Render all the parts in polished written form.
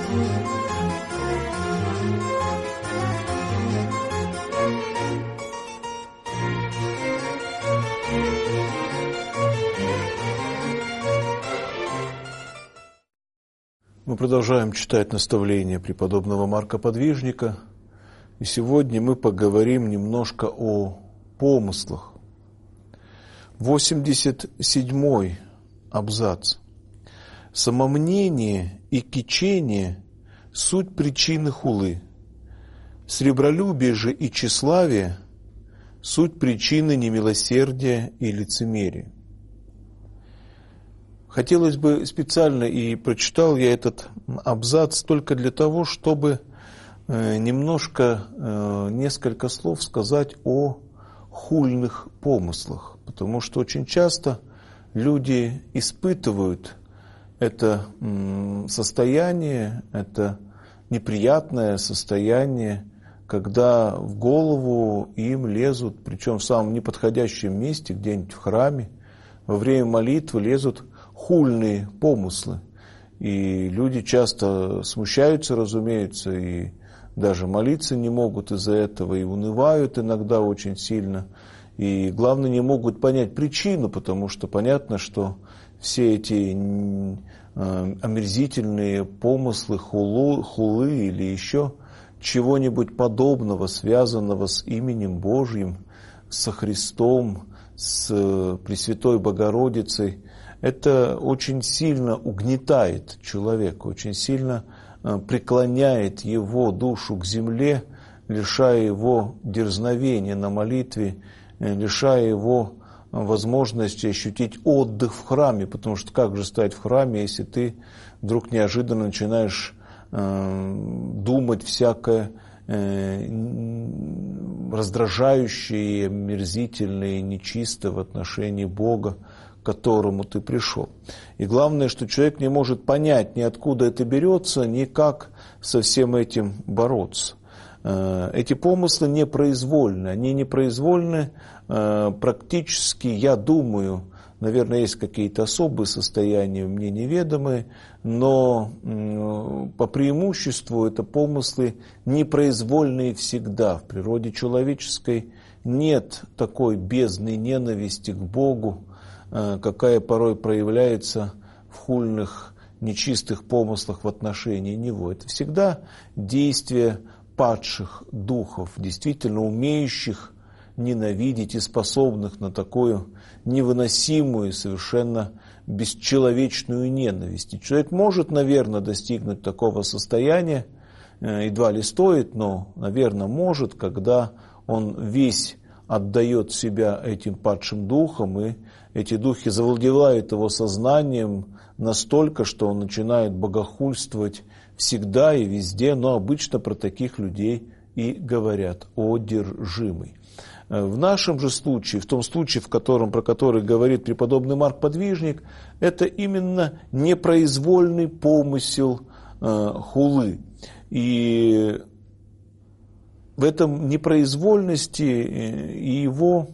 Мы продолжаем читать наставления преподобного Марка Подвижника, и сегодня мы поговорим немножко о помыслах. 87-й абзац. Самомнение и кичение – суть причины хулы. Сребролюбие же и тщеславие – суть причины немилосердия и лицемерия. Хотелось бы специально, и прочитал я этот абзац только для того, чтобы несколько слов сказать о хульных помыслах. Потому что очень часто люди испытывают это состояние, это неприятное состояние, когда в голову им лезут, причем в самом неподходящем месте, где-нибудь в храме, во время молитвы лезут хульные помыслы. И люди часто смущаются, разумеется, и даже молиться не могут из-за этого, и унывают иногда очень сильно. И главное, не могут понять причину, потому что понятно, что все эти омерзительные помыслы, хулы или еще чего-нибудь подобного, связанного с именем Божьим, со Христом, с Пресвятой Богородицей, это очень сильно угнетает человека, очень сильно преклоняет его душу к земле, лишая его дерзновения на молитве, лишая его возможности ощутить отдых в храме, потому что как же стоять в храме, если ты вдруг неожиданно начинаешь думать всякое раздражающее, омерзительное и нечистое в отношении Бога, к которому ты пришел. И главное, что человек не может понять, ни откуда это берется, ни как со всем этим бороться. Эти помыслы непроизвольны. Они непроизвольны практически, я думаю, наверное, есть какие-то особые состояния, мне неведомые, но по преимуществу это помыслы непроизвольные всегда. В природе человеческой нет такой бездны ненависти к Богу, какая порой проявляется в хульных, нечистых помыслах в отношении Него. Это всегда действие падших духов, действительно умеющих ненавидеть и способных на такую невыносимую, совершенно бесчеловечную ненависть. И человек может, наверное, достигнуть такого состояния, едва ли стоит, но, наверное, может, когда он весь отдает себя этим падшим духам, и эти духи завладевают его сознанием настолько, что он начинает богохульствовать всегда и везде, но обычно про таких людей и говорят «одержимый». В нашем же случае, в том случае, про который говорит преподобный Марк Подвижник, это именно непроизвольный помысел хулы. И в этом непроизвольности и его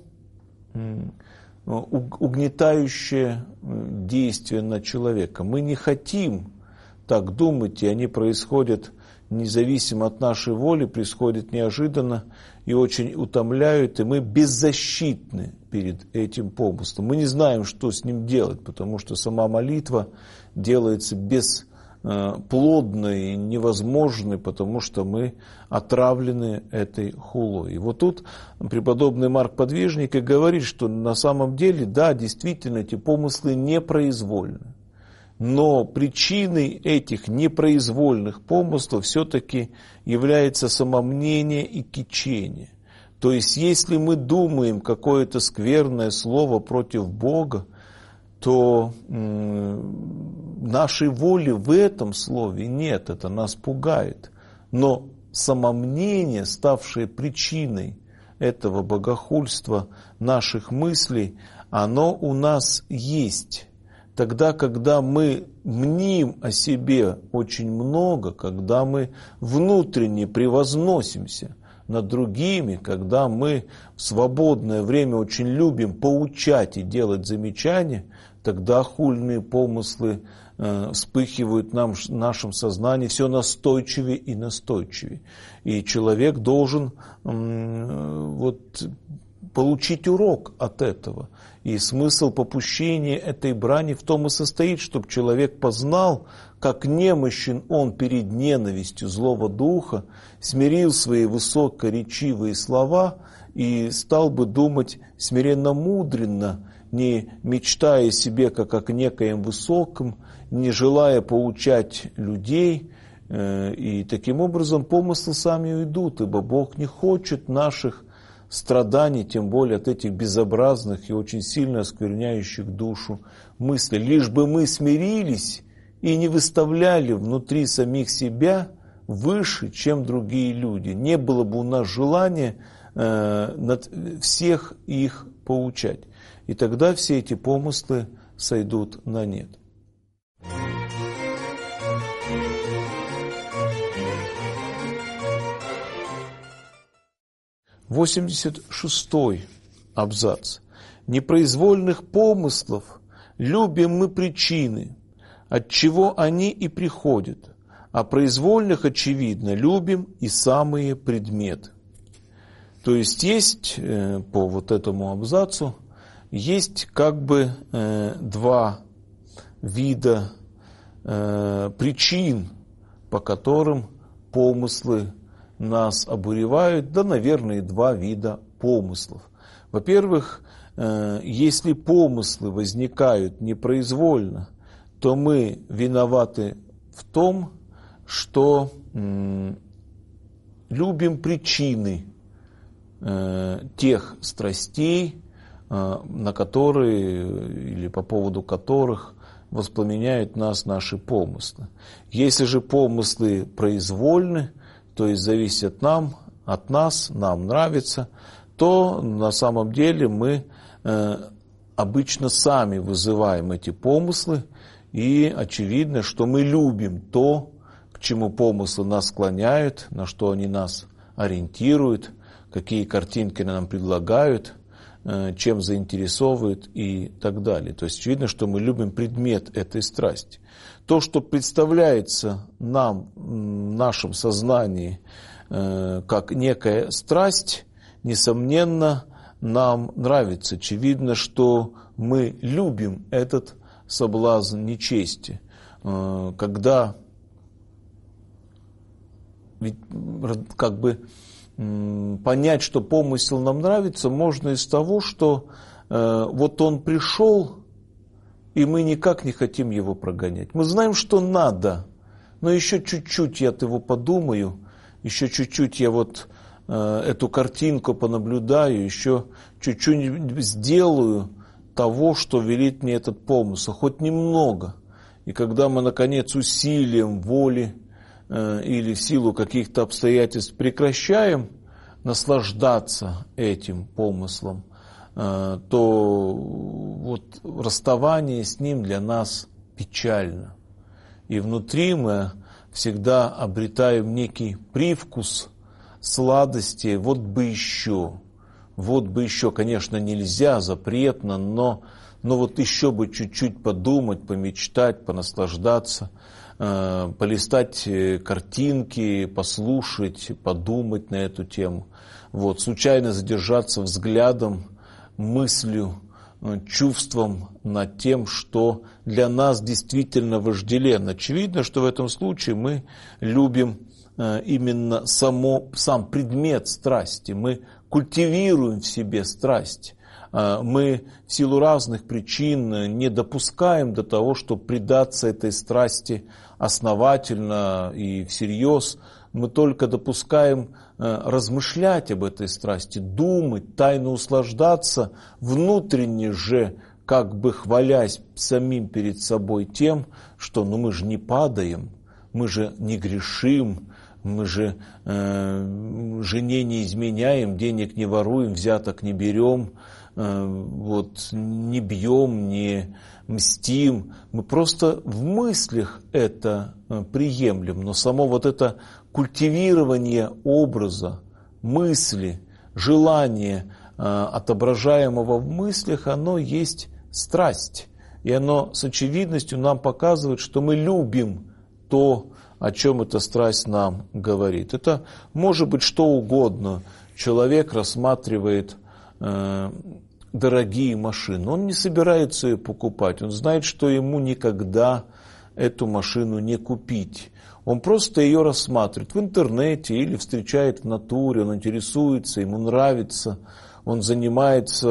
угнетающее действие на человека. Мы не хотим так думать, и они происходят независимо от нашей воли, происходят неожиданно и очень утомляют, и мы беззащитны перед этим помыслом. Мы не знаем, что с ним делать, потому что сама молитва делается бесплодной и невозможной, потому что мы отравлены этой хулой. И вот тут преподобный Марк Подвижник и говорит, что на самом деле, да, действительно, эти помыслы непроизвольны. Но причиной этих непроизвольных помыслов все-таки является самомнение и кичение. То есть, если мы думаем какое-то скверное слово против Бога, то нашей воли в этом слове нет, это нас пугает. Но самомнение, ставшее причиной этого богохульства наших мыслей, оно у нас есть. Тогда, когда мы мним о себе очень много, когда мы внутренне превозносимся над другими, когда мы в свободное время очень любим поучать и делать замечания, тогда хульные помыслы вспыхивают в нашем сознании все настойчивее и настойчивее. И человек должен получить урок от этого. И смысл попущения этой брани в том и состоит, чтобы человек познал, как немощен он перед ненавистью злого духа, смирил свои высокоречивые слова и стал бы думать смиренно-мудренно, не мечтая себе как о некоем высоком, не желая поучать людей. И таким образом помыслы сами уйдут, ибо Бог не хочет наших страданий, тем более от этих безобразных и очень сильно оскверняющих душу мыслей. Лишь бы мы смирились и не выставляли внутри самих себя выше, чем другие люди. Не было бы у нас желания над всех их поучать. И тогда все эти помыслы сойдут на нет. 86-й абзац. Непроизвольных помыслов любим мы причины, от чего они и приходят, а произвольных, очевидно, любим и самые предметы. То есть по вот этому абзацу есть как бы два вида причин, по которым помыслы нас обуревают, да, наверное, два вида помыслов. Во-первых, если помыслы возникают непроизвольно, то мы виноваты в том, что любим причины тех страстей, на которые или по поводу которых воспламеняют нас наши помыслы. Если же помыслы произвольны, то есть зависят от нас, нам нравится, то на самом деле мы обычно сами вызываем эти помыслы, и очевидно, что мы любим то, к чему помыслы нас склоняют, на что они нас ориентируют, какие картинки нам предлагают, чем заинтересовывают и так далее. То есть очевидно, что мы любим предмет этой страсти. То, что представляется нам в нашем сознании как некая страсть, несомненно, нам нравится. Очевидно, что мы любим этот соблазн нечести. Когда ведь как бы понять, что помысел нам нравится, можно из того, что вот он пришел, и мы никак не хотим его прогонять. Мы знаем, что надо, но еще чуть-чуть я от его подумаю, еще чуть-чуть я вот эту картинку понаблюдаю, еще чуть-чуть сделаю того, что велит мне этот помысл, хоть немного. И когда мы, наконец, усилием воли или в силу каких-то обстоятельств прекращаем наслаждаться этим помыслом, то вот расставание с ним для нас печально. И внутри мы всегда обретаем некий привкус сладости, вот бы еще, конечно, нельзя, запретно, но вот еще бы чуть-чуть подумать, помечтать, понаслаждаться, полистать картинки, послушать, подумать на эту тему. Вот, случайно задержаться взглядом, мыслью, чувством над тем, что для нас действительно вожделенно. Очевидно, что в этом случае мы любим именно сам предмет страсти, мы культивируем в себе страсть. Мы в силу разных причин не допускаем до того, чтобы предаться этой страсти основательно и всерьез. Мы только допускаем размышлять об этой страсти, думать, тайно услаждаться, внутренне же, как бы хвалясь самим перед собой тем, что мы же не падаем, мы же не грешим, мы же жене не изменяем, денег не воруем, взяток не берем, вот, не бьем, не мстим. Мы просто в мыслях это приемлем, но само вот это культивирование образа, мысли, желание, отображаемого в мыслях, оно есть страсть. И оно с очевидностью нам показывает, что мы любим то, о чем эта страсть нам говорит. Это может быть что угодно. Человек рассматривает дорогие машины. Он не собирается ее покупать. Он знает, что ему никогда эту машину не купить. Он просто ее рассматривает в интернете или встречает в натуре, он интересуется, ему нравится, он занимается,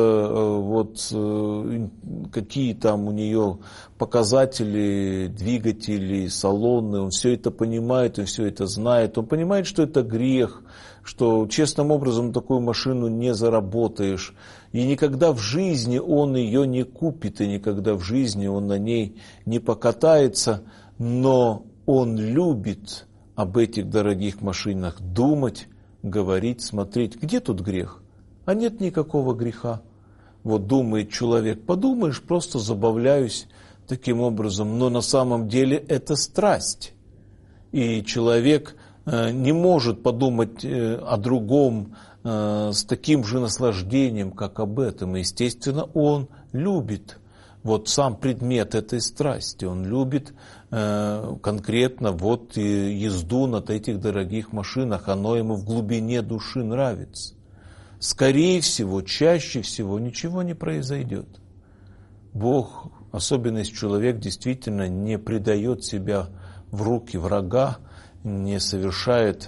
какие там у нее показатели, двигатели, салоны, он все это понимает, он все это знает, он понимает, что это грех, что честным образом такую машину не заработаешь, и никогда в жизни он ее не купит, и никогда в жизни он на ней не покатается, но он любит об этих дорогих машинах думать, говорить, смотреть. Где тут грех? А нет никакого греха. Вот думает человек, подумаешь, просто забавляюсь таким образом. Но на самом деле это страсть. И человек не может подумать о другом с таким же наслаждением, как об этом. И, естественно, он любит вот сам предмет этой страсти. Он любит конкретно вот езду на этих дорогих машинах. Оно ему в глубине души нравится. Скорее всего, чаще всего ничего не произойдет. Бог, особенно если человек действительно не предает себя в руки врага, не совершает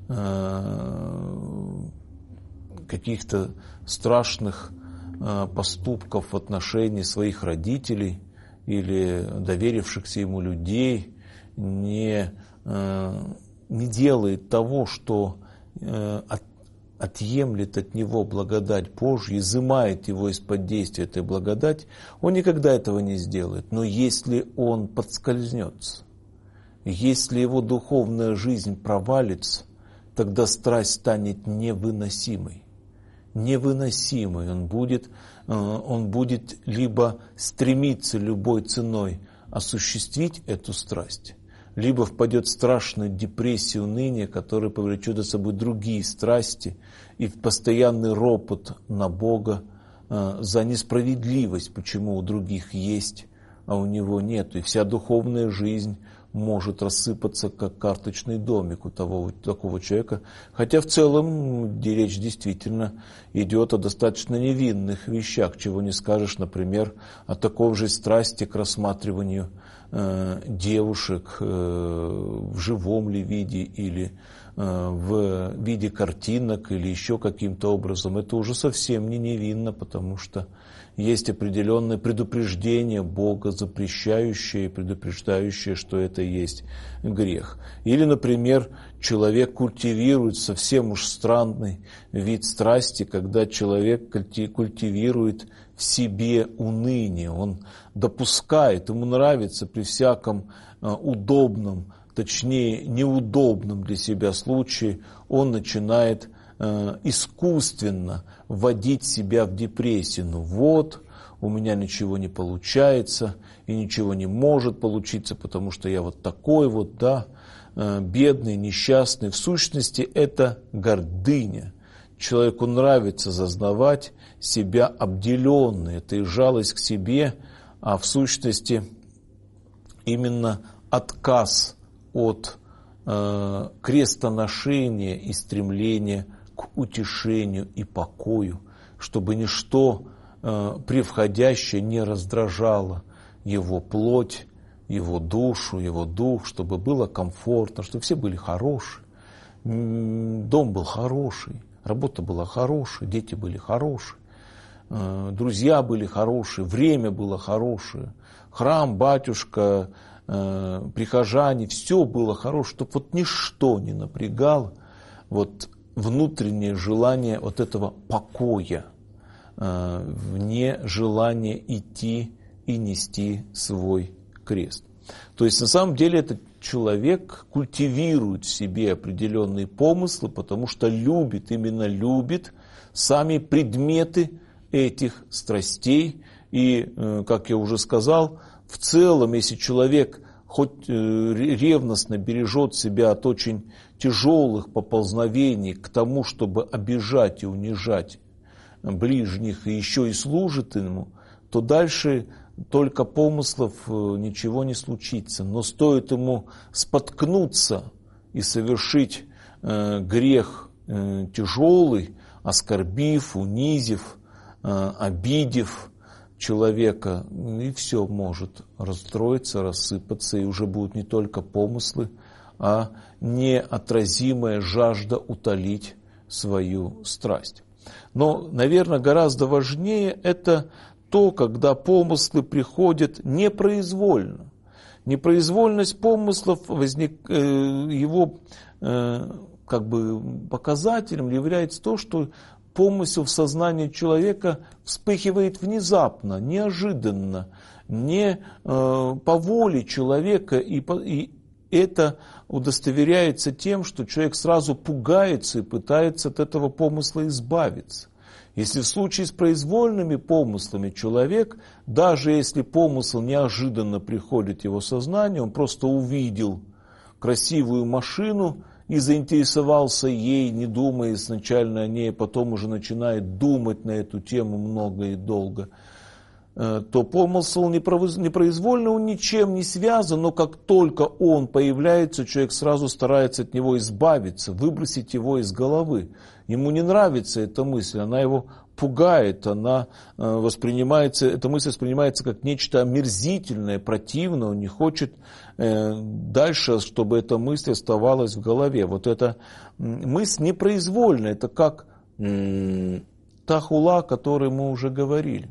каких-то страшных поступков в отношении своих родителей или доверившихся ему людей, не делает того, что отъемлет от него благодать Божью, изымает его из-под действия этой благодати, он никогда этого не сделает. Но если он подскользнется, если его духовная жизнь провалится, тогда страсть станет невыносимой. Невыносимой. Он будет либо стремиться любой ценой осуществить эту страсть, либо впадет в страшную депрессию, уныние, которое повлечет за собой другие страсти и в постоянный ропот на Бога за несправедливость, почему у других есть, а у него нет. И вся духовная жизнь может рассыпаться, как карточный домик у такого человека. Хотя в целом речь действительно идет о достаточно невинных вещах, чего не скажешь, например, о такой же страсти к рассматриванию девушек в живом ли виде или в виде картинок или еще каким-то образом. Это уже совсем не невинно, потому что есть определенное предупреждение Бога, запрещающее и предупреждающее, что это есть грех. Или, например, человек культивирует совсем уж странный вид страсти, когда человек культивирует в себе уныние. Он допускает, ему нравится при всяком удобном, точнее неудобном для себя случае, он начинает искусственно вводить себя в депрессию. Ну вот, у меня ничего не получается, и ничего не может получиться, потому что я вот такой вот, да, бедный, несчастный. В сущности, это гордыня. Человеку нравится зазнавать себя обделенным. Это и жалость к себе, а в сущности именно отказ от крестоношения и стремления к утешению и покою, чтобы ничто превходящее не раздражало его плоть, его душу, его дух, чтобы было комфортно, чтобы все были хорошие, дом был хороший, работа была хорошая, дети были хорошие, друзья были хорошие, время было хорошее, храм, батюшка, прихожане, все было хорошее, чтобы вот ничто не напрягало вот внутреннее желание вот этого покоя, вне желания идти и нести свой крест. То есть на самом деле этот человек культивирует в себе определенные помыслы, потому что любит, именно любит сами предметы этих страстей. И, как я уже сказал, в целом, если человек хоть ревностно бережет себя от очень тяжелых поползновений к тому, чтобы обижать и унижать ближних, и еще и служит ему, то дальше только помыслов ничего не случится. Но стоит ему споткнуться и совершить грех тяжелый, оскорбив, унизив, обидев человека, и все может расстроиться, рассыпаться, и уже будут не только помыслы, а неотразимая жажда утолить свою страсть. Но, наверное, гораздо важнее это то, когда помыслы приходят непроизвольно. Непроизвольность помыслов его показателем является то, что помысел в сознании человека вспыхивает внезапно, неожиданно, не по воле человека, и это удостоверяется тем, что человек сразу пугается и пытается от этого помысла избавиться. Если в случае с произвольными помыслами человек, даже если помысл неожиданно приходит в его сознание, он просто увидел красивую машину и заинтересовался ей, не думая изначально о ней, потом уже начинает думать на эту тему много и долго, то помысл непроизвольно, он ничем не связан, но как только он появляется, человек сразу старается от него избавиться, выбросить его из головы. Ему не нравится эта мысль, она его пугает, эта мысль воспринимается как нечто омерзительное, противное, он не хочет дальше, чтобы эта мысль оставалась в голове. Вот эта мысль непроизвольная, это как та хула, о которой мы уже говорили.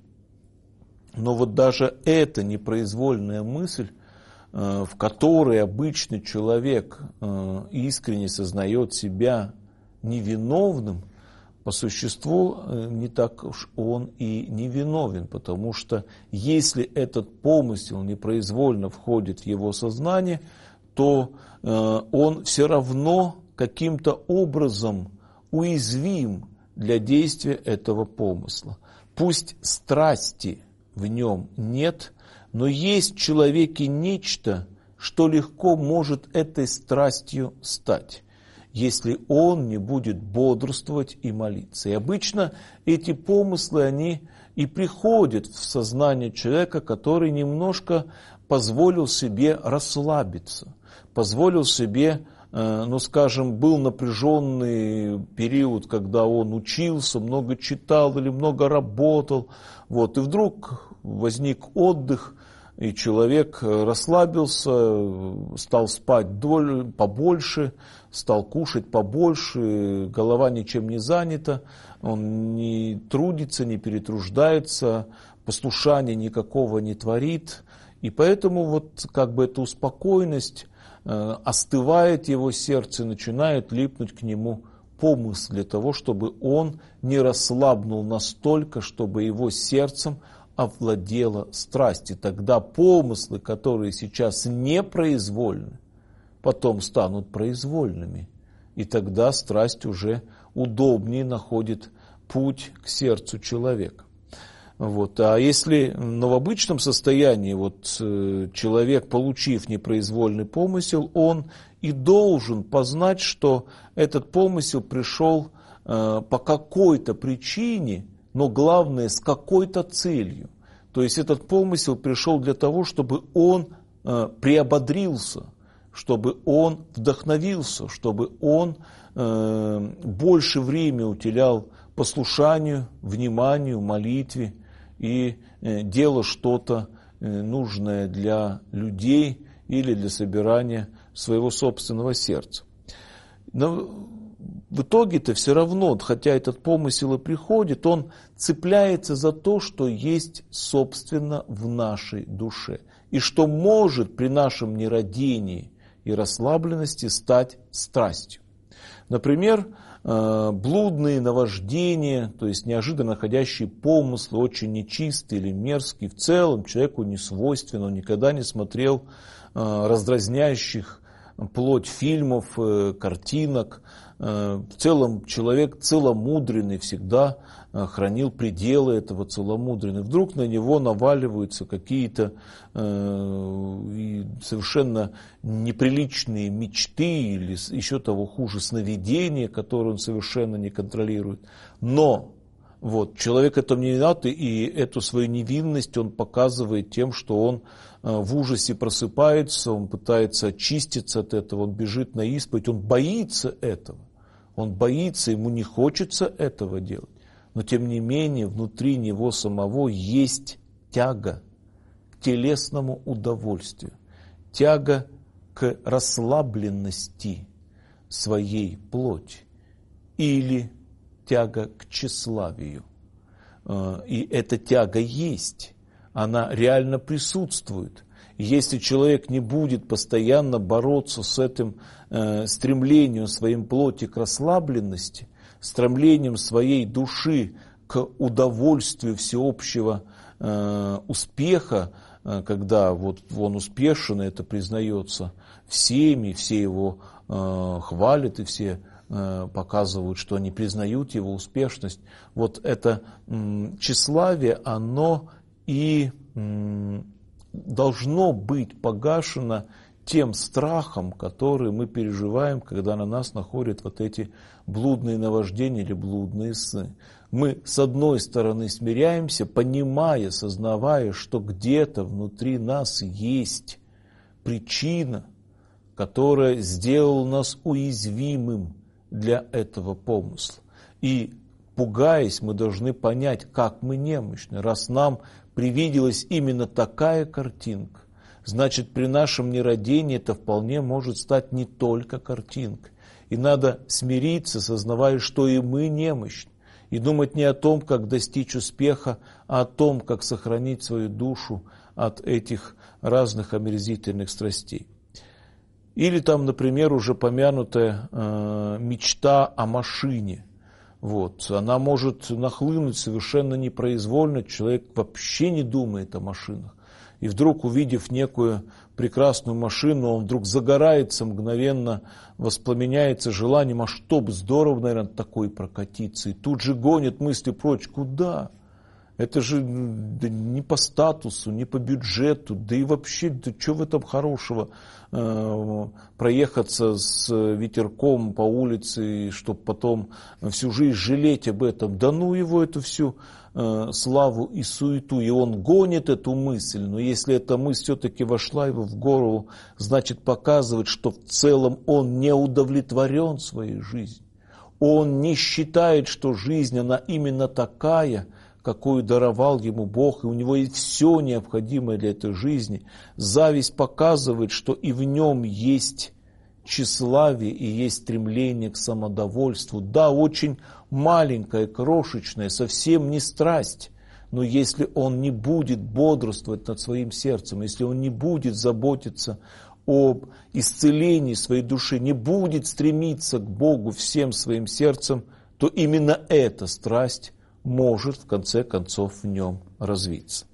Но вот даже эта непроизвольная мысль, в которой обычный человек искренне сознает себя невиновным, по существу не так уж он и невиновен, потому что если этот помысел непроизвольно входит в его сознание, то он все равно каким-то образом уязвим для действия этого помысла. Пусть страсти в нем нет, но есть в человеке нечто, что легко может этой страстью стать, если он не будет бодрствовать и молиться. И обычно эти помыслы, они и приходят в сознание человека, который немножко позволил себе расслабиться, позволил себе, был напряженный период, когда он учился, много читал или много работал, и вдруг возник отдых, и человек расслабился, стал спать побольше, стал кушать побольше, голова ничем не занята, он не трудится, не перетруждается, послушания никакого не творит. И поэтому эта успокоенность остывает его сердце, начинает липнуть к нему помысл для того, чтобы он не расслабнул настолько, чтобы его сердцем овладела страсть. И тогда помыслы, которые сейчас непроизвольны, потом станут произвольными. И тогда страсть уже удобнее находит путь к сердцу человека. А если в обычном состоянии человек, получив непроизвольный помысел, он и должен познать, что этот помысел пришел по какой-то причине, но главное, с какой-то целью. То есть этот помысел пришел для того, чтобы он приободрился, чтобы он вдохновился, чтобы он больше времени уделял послушанию, вниманию, молитве и делал что-то нужное для людей или для собирания своего собственного сердца. Но в итоге-то все равно, хотя этот помысел и приходит, он цепляется за то, что есть собственно в нашей душе. И что может при нашем нерадении и расслабленности стать страстью. Например, блудные наваждения, то есть неожиданно находящие помыслы, очень нечистые или мерзкие, в целом человеку не свойственно, он никогда не смотрел раздразняющих плоть фильмов, картинок. В целом человек целомудренный всегда хранил пределы этого целомудрия. Вдруг на него наваливаются какие-то совершенно неприличные мечты или еще того хуже сновидения, которые он совершенно не контролирует. Но Вот. Человек этому не виноват, и эту свою невинность он показывает тем, что он в ужасе просыпается, он пытается очиститься от этого, он бежит на исповедь, он боится этого. Он боится, ему не хочется этого делать. Но тем не менее, внутри него самого есть тяга к телесному удовольствию, тяга к расслабленности своей плоти или тяга к тщеславию. И эта тяга есть, она реально присутствует. И если человек не будет постоянно бороться с этим стремлением своей плоти к расслабленности, стремлением своей души к удовольствию всеобщего успеха, когда вот он успешен, и это признается всеми, все его хвалят и все показывают, что они признают его успешность. Вот это тщеславие, оно и должно быть погашено тем страхом, который мы переживаем, когда на нас находят вот эти блудные наваждения или блудные сны. Мы, с одной стороны, смиряемся, понимая, сознавая, что где-то внутри нас есть причина, которая сделала нас уязвимым для этого помысла. И, пугаясь, мы должны понять, как мы немощны. Раз нам привиделась именно такая картинка, значит, при нашем нерадении это вполне может стать не только картинкой. И надо смириться, сознавая, что и мы немощны. И думать не о том, как достичь успеха, а о том, как сохранить свою душу от этих разных омерзительных страстей. Или там, например, уже помянутая мечта о машине. Вот. Она может нахлынуть совершенно непроизвольно, человек вообще не думает о машинах. И вдруг, увидев некую прекрасную машину, он вдруг загорается мгновенно, воспламеняется желанием, а что бы здорово, наверное, такой прокатиться. И тут же гонит мысли прочь. Куда? Это же не по статусу, не по бюджету, да и вообще, да что в этом хорошего проехаться с ветерком по улице, чтобы потом всю жизнь жалеть об этом. Да ну его эту всю славу и суету, и он гонит эту мысль, но если эта мысль все-таки вошла его в голову, значит показывает, что в целом он не удовлетворен своей жизнью. Он не считает, что жизнь, она именно такая, какую даровал ему Бог, и у него есть все необходимое для этой жизни. Зависть показывает, что и в нем есть тщеславие и есть стремление к самодовольству. Да, очень маленькое, крошечное, совсем не страсть, но если он не будет бодрствовать над своим сердцем, если он не будет заботиться об исцелении своей души, не будет стремиться к Богу всем своим сердцем, то именно эта страсть может в конце концов в нем развиться.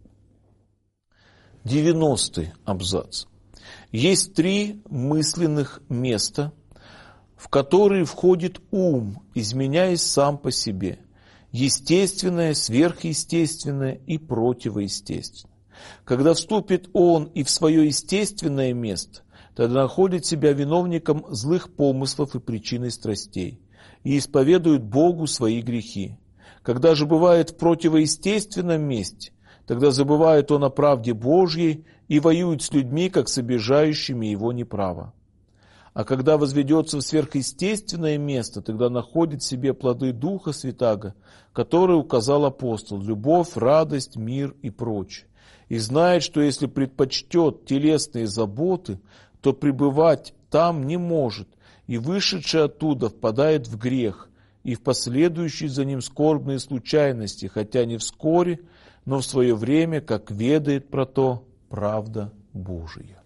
90-й абзац. Есть 3 мысленных места, в которые входит ум, изменяясь сам по себе. Естественное, сверхъестественное и противоестественное. Когда вступит он и в свое естественное место, тогда находит себя виновником злых помыслов и причиной страстей, и исповедует Богу свои грехи. Когда же бывает в противоестественном месте, тогда забывает он о правде Божьей и воюет с людьми, как с обижающими его неправо. А когда возведется в сверхъестественное место, тогда находит в себе плоды Духа Святаго, которые указал апостол: любовь, радость, мир и прочее. И знает, что если предпочтет телесные заботы, то пребывать там не может, и вышедший оттуда впадает в грех, и в последующие за ним скорбные случайности, хотя не вскоре, но в свое время, как ведает про то правда Божия.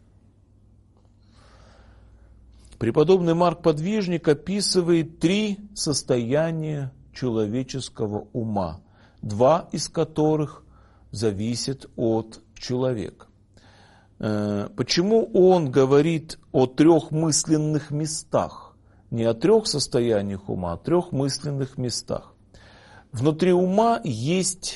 Преподобный Марк Подвижник описывает 3 состояния человеческого ума, 2 из которых зависят от человека. Почему он говорит о 3 мысленных местах? Не о 3 состояниях ума, а о 3 мысленных местах. Внутри ума есть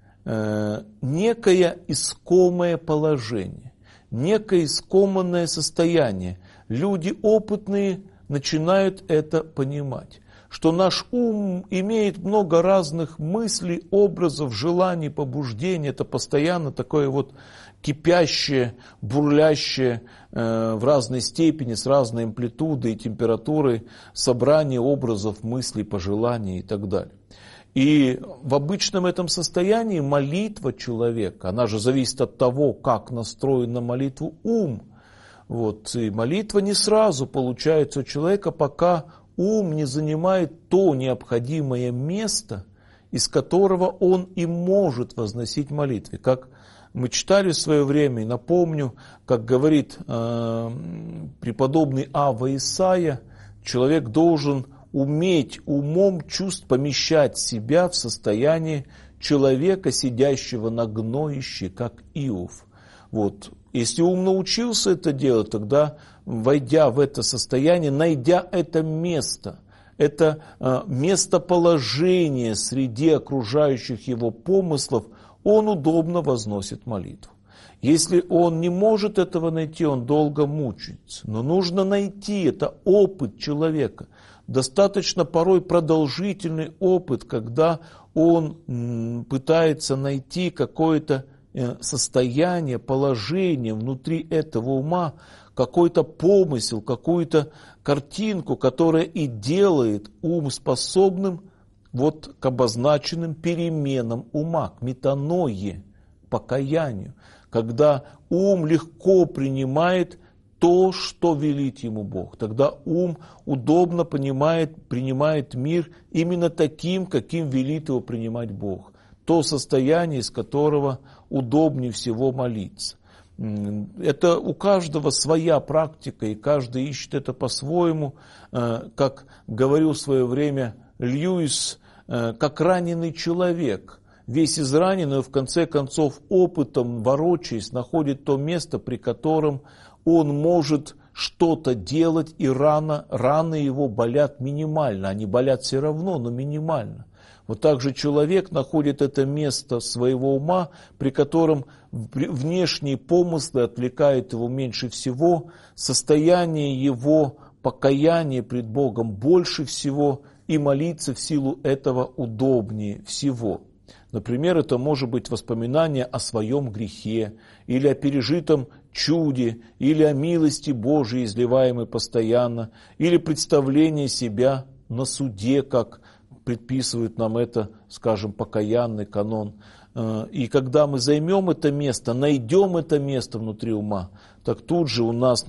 некое искомое положение, некое искомое состояние. Люди опытные начинают это понимать, что наш ум имеет много разных мыслей, образов, желаний, побуждений. Это постоянно такое вот кипящее, бурлящее в разной степени, с разной амплитудой и температурой собрание образов, мыслей, пожеланий и так далее. И в обычном этом состоянии молитва человека, она же зависит от того, как настроен на молитву ум. Вот, и молитва не сразу получается у человека, пока ум не занимает то необходимое место, из которого он и может возносить молитвы. Как мы читали в свое время, и напомню, как говорит преподобный Авва Исаия, человек должен уметь умом чувств помещать себя в состояние человека, сидящего на гноище, как Иов. Вот. Если ум научился это делать, тогда, войдя в это состояние, найдя это место местоположение среди окружающих его помыслов, он удобно возносит молитву. Если он не может этого найти, он долго мучается. Но нужно найти, это опыт человека. Достаточно порой продолжительный опыт, когда он пытается найти какое-то состояние, положение внутри этого ума, какой-то помысел, какую-то картинку, которая и делает ум способным вот к обозначенным переменам ума, к метаное, покаянию, когда ум легко принимает то, что велит ему Бог. Тогда ум удобно принимает мир именно таким, каким велит его принимать Бог. То состояние, из которого удобнее всего молиться. Это у каждого своя практика, и каждый ищет это по-своему. Как говорил в свое время Льюис, как раненый человек. Весь израненный, но в конце концов опытом, ворочаясь, находит то место, при котором он может что-то делать, и раны его болят минимально. Они болят все равно, но минимально. Вот так же человек находит это место своего ума, при котором внешние помыслы отвлекают его меньше всего, состояние его покаяния пред Богом больше всего, и молиться в силу этого удобнее всего. Например, это может быть воспоминание о своем грехе, или о пережитом чуде, или о милости Божией, изливаемой постоянно, или представление себя на суде, как предписывает нам это, скажем, покаянный канон. И когда мы займем это место, найдем это место внутри ума, так тут же у нас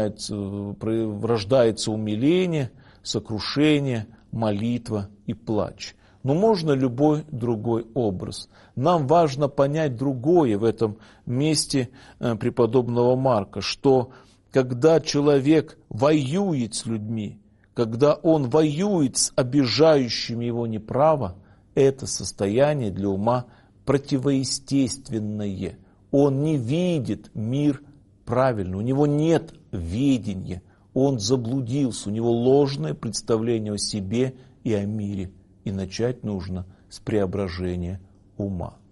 рождается умиление, сокрушение, молитва и плач. Но можно любой другой образ. Нам важно понять другое в этом месте преподобного Марка, что когда человек воюет с людьми, когда он воюет с обижающими его неправо, это состояние для ума противоестественное. Он не видит мир правильно, у него нет ведения, он заблудился, у него ложное представление о себе и о мире. И начать нужно с преображения ума.